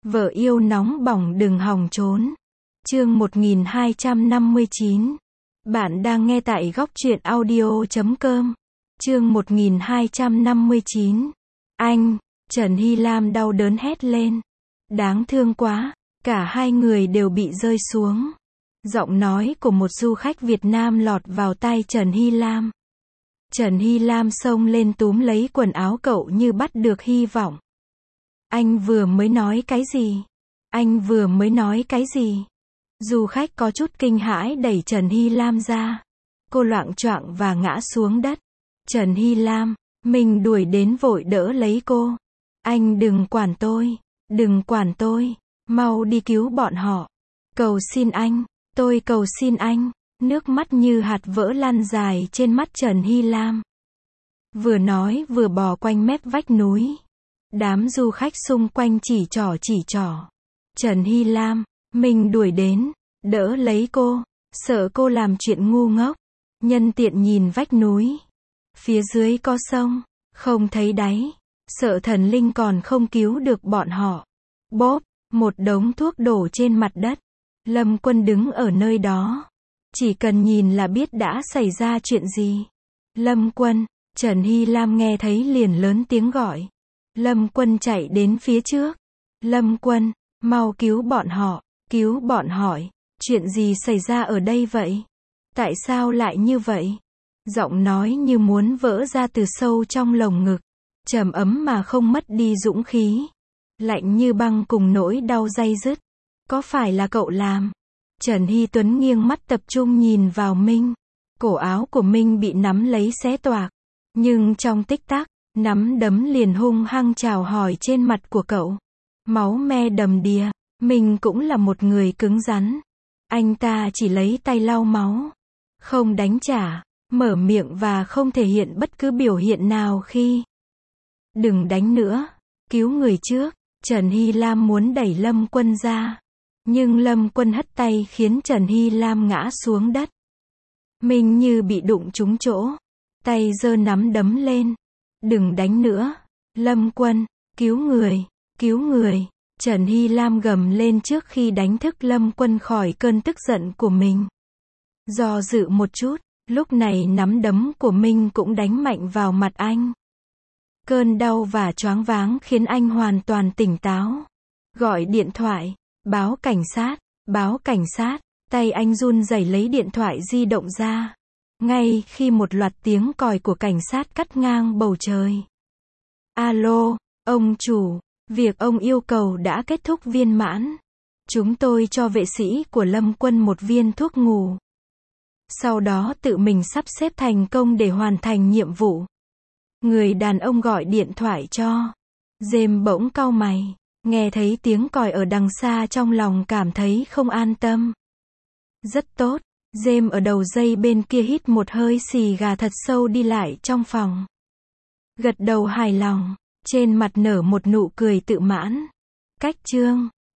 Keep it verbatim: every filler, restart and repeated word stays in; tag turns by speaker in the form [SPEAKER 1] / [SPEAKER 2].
[SPEAKER 1] Vợ yêu nóng bỏng đừng hòng trốn. Chương một nghìn hai trăm năm mươi chín. Bạn đang nghe tại góc truyện audio chấm com. Chương một nghìn hai trăm năm mươi chín. Anh, Trần Hy Lam đau đớn hét lên. Đáng thương quá, cả hai người đều bị rơi xuống. Giọng nói của một du khách Việt Nam lọt vào tai Trần Hy Lam. Trần Hy Lam xông lên túm lấy quần áo cậu như bắt được hy vọng. Anh vừa mới nói cái gì? Anh vừa mới nói cái gì? Du khách có chút kinh hãi đẩy Trần Hy Lam ra. Cô loạng choạng và ngã xuống đất. Trần Hy Lam, mình đuổi đến vội đỡ lấy cô. Anh đừng quản tôi, đừng quản tôi, mau đi cứu bọn họ. Cầu xin anh, tôi cầu xin anh. Nước mắt như hạt vỡ lăn dài trên mắt Trần Hy Lam. Vừa nói vừa bò quanh mép vách núi. Đám du khách xung quanh chỉ trỏ chỉ trỏ. Trần Hy Lam, mình đuổi đến, đỡ lấy cô, sợ cô làm chuyện ngu ngốc. Nhân tiện nhìn vách núi. Phía dưới có sông, không thấy đáy. Sợ thần linh còn không cứu được bọn họ. Bốp, một đống thuốc đổ trên mặt đất. Lâm Quân đứng ở nơi đó. Chỉ cần nhìn là biết đã xảy ra chuyện gì. Lâm Quân, Trần Hy Lam nghe thấy liền lớn tiếng gọi. Lâm Quân chạy đến phía trước. Lâm Quân, mau cứu bọn họ, cứu bọn hỏi. Chuyện gì xảy ra ở đây vậy? Tại sao lại như vậy? Giọng nói như muốn vỡ ra từ sâu trong lồng ngực. Trầm ấm mà không mất đi dũng khí. Lạnh như băng cùng nỗi đau day dứt. Có phải là cậu làm? Trần Hy Tuấn nghiêng mắt tập trung nhìn vào Minh. Cổ áo của Minh bị nắm lấy xé toạc. Nhưng trong tích tắc, nắm đấm liền hung hăng chào hỏi trên mặt của cậu. Máu me đầm đìa. Minh cũng là một người cứng rắn. Anh ta chỉ lấy tay lau máu. Không đánh trả. Mở miệng và không thể hiện bất cứ biểu hiện nào khi. Đừng đánh nữa. Cứu người trước. Trần Hy Lam muốn đẩy Lâm Quân ra. Nhưng Lâm Quân hất tay khiến Trần Hy Lam ngã xuống đất. Minh như bị đụng trúng chỗ. Tay giơ nắm đấm lên. Đừng đánh nữa. Lâm Quân, cứu người, cứu người. Trần Hy Lam gầm lên trước khi đánh thức Lâm Quân khỏi cơn tức giận của mình. Do dự một chút, lúc này nắm đấm của Minh cũng đánh mạnh vào mặt anh. Cơn đau và choáng váng khiến anh hoàn toàn tỉnh táo. Gọi điện thoại, báo cảnh sát, báo cảnh sát. Tay anh run rẩy lấy điện thoại di động ra. Ngay khi một loạt tiếng còi của cảnh sát cắt ngang bầu trời. Alo, ông chủ, việc ông yêu cầu đã kết thúc viên mãn. Chúng tôi cho vệ sĩ của Lâm Quân một viên thuốc ngủ. Sau đó tự mình sắp xếp thành công để hoàn thành nhiệm vụ. Người đàn ông gọi điện thoại cho. James bỗng cau mày. Nghe thấy tiếng còi ở đằng xa trong lòng cảm thấy không an tâm. Rất tốt. James ở đầu dây bên kia hít một hơi xì gà thật sâu đi lại trong phòng. Gật đầu hài lòng. Trên mặt nở một nụ cười tự mãn. Cách chương.